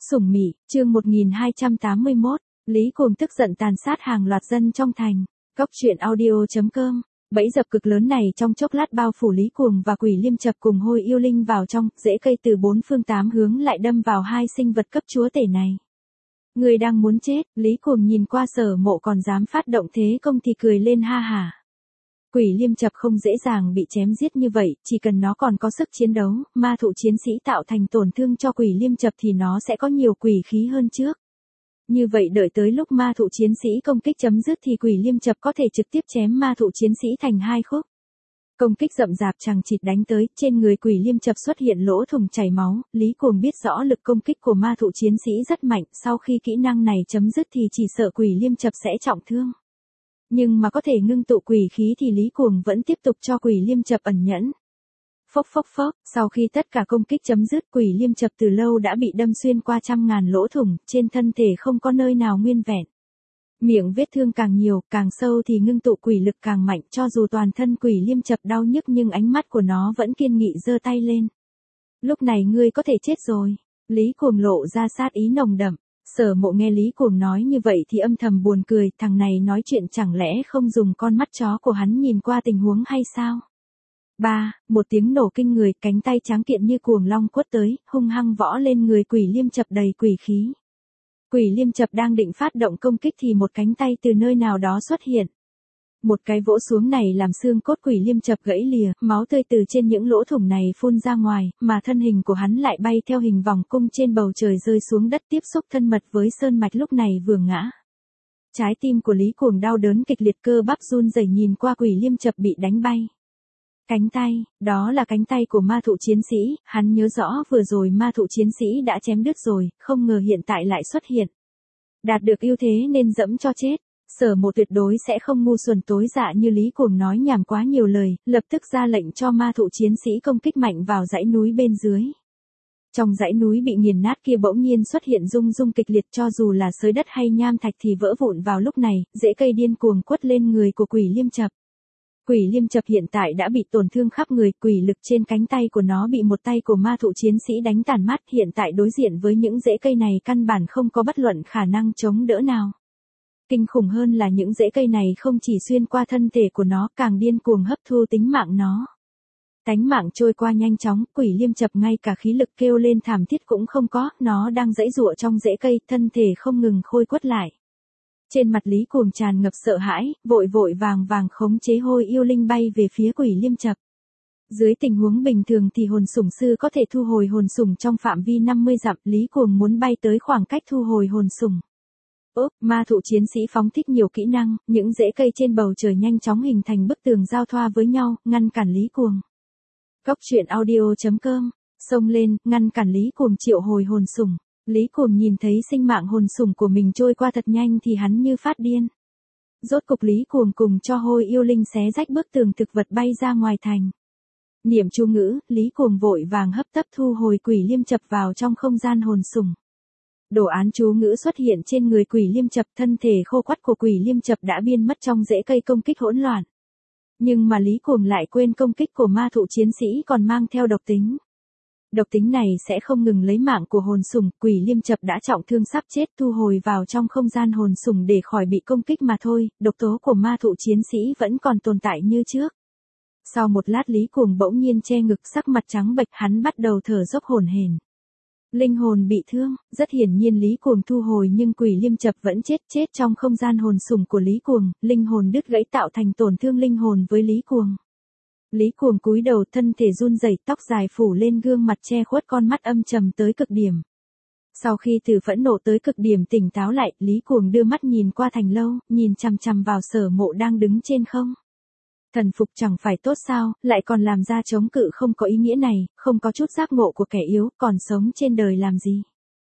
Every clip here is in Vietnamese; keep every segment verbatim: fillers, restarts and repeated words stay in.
Sủng Mị, chương một nghìn hai trăm tám mươi mốt, Lý Cuồng tức giận tàn sát hàng loạt dân trong thành. Cóc truyện audio chấm com. Bẫy dập cực lớn này trong chốc lát bao phủ Lý Cuồng và Quỷ Liêm Chập cùng Hôi Yêu Linh vào trong, rễ cây từ bốn phương tám hướng lại đâm vào hai sinh vật cấp chúa tể này. Người đang muốn chết, Lý Cuồng nhìn qua Sở Mộ còn dám phát động thế công thì cười lên ha hả. Quỷ Liêm Chập không dễ dàng bị chém giết như vậy, chỉ cần nó còn có sức chiến đấu, ma thụ chiến sĩ tạo thành tổn thương cho Quỷ Liêm Chập thì nó sẽ có nhiều quỷ khí hơn trước. Như vậy đợi tới lúc ma thụ chiến sĩ công kích chấm dứt thì Quỷ Liêm Chập có thể trực tiếp chém ma thụ chiến sĩ thành hai khúc. Công kích rậm rạp chằng chịt đánh tới, trên người Quỷ Liêm Chập xuất hiện lỗ thủng chảy máu, Lý Cuồng biết rõ lực công kích của ma thụ chiến sĩ rất mạnh, sau khi kỹ năng này chấm dứt thì chỉ sợ Quỷ Liêm Chập sẽ trọng thương. Nhưng mà có thể ngưng tụ quỷ khí thì Lý Cuồng vẫn tiếp tục cho Quỷ Liêm Chập ẩn nhẫn. Phốc phốc phốc, sau khi tất cả công kích chấm dứt, Quỷ Liêm Chập từ lâu đã bị đâm xuyên qua trăm ngàn lỗ thủng, trên thân thể không có nơi nào nguyên vẹn. Miệng vết thương càng nhiều, càng sâu thì ngưng tụ quỷ lực càng mạnh, cho dù toàn thân Quỷ Liêm Chập đau nhức nhưng ánh mắt của nó vẫn kiên nghị giơ tay lên. Lúc này ngươi có thể chết rồi. Lý Cuồng lộ ra sát ý nồng đậm. Sở Mộ nghe Lý Cuồng nói như vậy thì âm thầm buồn cười, thằng này nói chuyện chẳng lẽ không dùng con mắt chó của hắn nhìn qua tình huống hay sao? Ba, một tiếng nổ kinh người, cánh tay trắng kiện như cuồng long quất tới, hung hăng võ lên người Quỷ Liêm Chập đầy quỷ khí. Quỷ Liêm Chập đang định phát động công kích thì một cánh tay từ nơi nào đó xuất hiện. Một cái vỗ xuống này làm xương cốt Quỷ Liêm Chập gãy lìa, máu tươi từ trên những lỗ thủng này phun ra ngoài, mà thân hình của hắn lại bay theo hình vòng cung trên bầu trời rơi xuống đất tiếp xúc thân mật với sơn mạch lúc này vừa ngã. Trái tim của Lý Cuồng đau đớn kịch liệt, cơ bắp run rẩy nhìn qua Quỷ Liêm Chập bị đánh bay. Cánh tay, đó là cánh tay của ma thụ chiến sĩ, hắn nhớ rõ vừa rồi ma thụ chiến sĩ đã chém đứt rồi, không ngờ hiện tại lại xuất hiện. Đạt được ưu thế nên dẫm cho chết. Sở Mộ tuyệt đối sẽ không ngu xuẩn tối dạ như Lý Cuồng nói nhảm quá nhiều lời, lập tức ra lệnh cho ma thụ chiến sĩ công kích mạnh vào dãy núi bên dưới. Trong dãy núi bị nghiền nát kia bỗng nhiên xuất hiện rung rung kịch liệt, cho dù là xới đất hay nham thạch thì vỡ vụn vào lúc này, rễ cây điên cuồng quất lên người của Quỷ Liêm Chập. Quỷ Liêm Chập hiện tại đã bị tổn thương khắp người, quỷ lực trên cánh tay của nó bị một tay của ma thụ chiến sĩ đánh tàn mát, hiện tại đối diện với những rễ cây này căn bản không có bất luận khả năng chống đỡ nào. Kinh khủng hơn là những rễ cây này không chỉ xuyên qua thân thể của nó, càng điên cuồng hấp thu tính mạng nó. Tánh mạng trôi qua nhanh chóng, Quỷ Liêm Chập ngay cả khí lực kêu lên thảm thiết cũng không có, nó đang giãy giụa trong rễ cây, thân thể không ngừng khôi quất lại. Trên mặt Lý Cuồng tràn ngập sợ hãi, vội vội vàng vàng khống chế Hôi Yêu Linh bay về phía Quỷ Liêm Chập. Dưới tình huống bình thường thì hồn sủng sư có thể thu hồi hồn sủng trong phạm vi năm mươi dặm, Lý Cuồng muốn bay tới khoảng cách thu hồi hồn sủng. Ốp, ma thụ chiến sĩ phóng thích nhiều kỹ năng, những rễ cây trên bầu trời nhanh chóng hình thành bức tường giao thoa với nhau, ngăn cản Lý Cuồng. Cóc truyện audio chấm com, xông lên, ngăn cản Lý Cuồng triệu hồi hồn sủng. Lý Cuồng nhìn thấy sinh mạng hồn sủng của mình trôi qua thật nhanh thì hắn như phát điên. Rốt cục Lý Cuồng cùng cho Hôi Yêu Linh xé rách bức tường thực vật bay ra ngoài thành. Niệm chú ngữ, Lý Cuồng vội vàng hấp tấp thu hồi Quỷ Liêm Chập vào trong không gian hồn sủng. Đồ án chú ngữ xuất hiện trên người Quỷ Liêm Chập, thân thể khô quắt của Quỷ Liêm Chập đã biến mất trong rễ cây công kích hỗn loạn. Nhưng mà Lý Cuồng lại quên công kích của ma thụ chiến sĩ còn mang theo độc tính. Độc tính này sẽ không ngừng lấy mạng của hồn sủng, Quỷ Liêm Chập đã trọng thương sắp chết, thu hồi vào trong không gian hồn sủng để khỏi bị công kích mà thôi, độc tố của ma thụ chiến sĩ vẫn còn tồn tại như trước. Sau một lát Lý Cuồng bỗng nhiên che ngực, sắc mặt trắng bệch, hắn bắt đầu thở dốc hổn hển. Linh hồn bị thương, rất hiển nhiên Lý Cuồng thu hồi nhưng Quỷ Liêm Chập vẫn chết chết trong không gian hồn sủng của Lý Cuồng, linh hồn đứt gãy tạo thành tổn thương linh hồn với Lý Cuồng. Lý Cuồng cúi đầu, thân thể run rẩy, tóc dài phủ lên gương mặt che khuất con mắt âm trầm tới cực điểm. Sau khi từ phẫn nộ tới cực điểm tỉnh táo lại, Lý Cuồng đưa mắt nhìn qua thành lâu, nhìn chằm chằm vào Sở Mộ đang đứng trên không. Thần phục chẳng phải tốt sao, lại còn làm ra chống cự không có ý nghĩa này, không có chút giác ngộ của kẻ yếu, còn sống trên đời làm gì.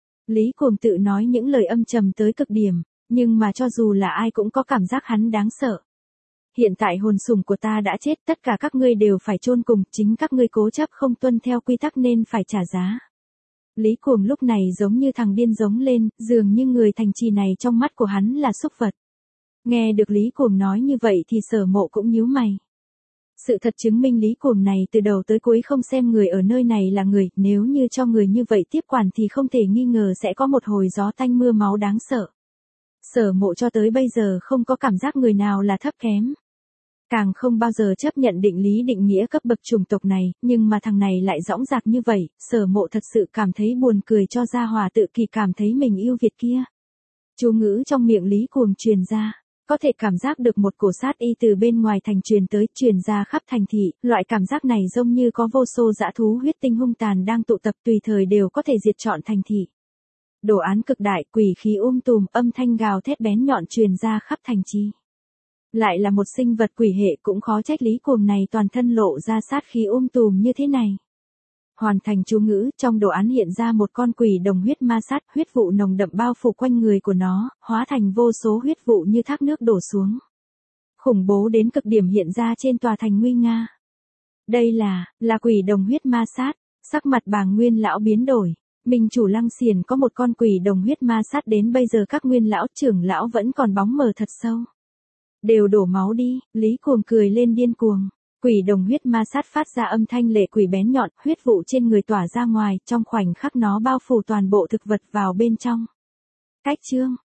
Lý Cuồng tự nói những lời âm trầm tới cực điểm, nhưng mà cho dù là ai cũng có cảm giác hắn đáng sợ. Hiện tại hồn sủng của ta đã chết, tất cả các ngươi đều phải chôn cùng, chính các ngươi cố chấp không tuân theo quy tắc nên phải trả giá. Lý Cuồng lúc này giống như thằng điên giống lên, dường như người thành trì này trong mắt của hắn là súc vật. Nghe được Lý Cuồng nói như vậy thì Sở Mộ cũng nhíu mày. Sự thật chứng minh Lý Cuồng này từ đầu tới cuối không xem người ở nơi này là người, nếu như cho người như vậy tiếp quản thì không thể nghi ngờ sẽ có một hồi gió tanh mưa máu đáng sợ. Sở Mộ cho tới bây giờ không có cảm giác người nào là thấp kém. Càng không bao giờ chấp nhận định lý định nghĩa cấp bậc chủng tộc này, nhưng mà thằng này lại dõng dạc như vậy, Sở Mộ thật sự cảm thấy buồn cười cho Gia Hòa tự kỳ cảm thấy mình yêu Việt kia. Chú ngữ trong miệng Lý Cuồng truyền ra, có thể cảm giác được một cổ sát y từ bên ngoài thành truyền tới, truyền ra khắp thành thị, loại cảm giác này giống như có vô số dã thú huyết tinh hung tàn đang tụ tập tùy thời đều có thể diệt trọn thành thị. Đồ án cực đại, quỷ khí um tùm, âm thanh gào thét bén nhọn truyền ra khắp thành trì. Lại là một sinh vật quỷ hệ, cũng khó trách Lý Cuồng này toàn thân lộ ra sát khí um tùm như thế này. Hoàn thành chú ngữ, trong đồ án hiện ra một con quỷ đồng huyết ma sát, huyết vụ nồng đậm bao phủ quanh người của nó, hóa thành vô số huyết vụ như thác nước đổ xuống. Khủng bố đến cực điểm hiện ra trên tòa thành nguy nga. Đây là, là quỷ đồng huyết ma sát, sắc mặt bà Nguyên lão biến đổi. Minh chủ Lăng Xiển có một con quỷ đồng huyết ma sát, đến bây giờ các nguyên lão trưởng lão vẫn còn bóng mờ thật sâu. Đều đổ máu đi, Lý Cuồng cười lên điên cuồng. Quỷ đồng huyết ma sát phát ra âm thanh lệ quỷ bén nhọn, huyết vụ trên người tỏa ra ngoài, trong khoảnh khắc nó bao phủ toàn bộ thực vật vào bên trong. Cách chương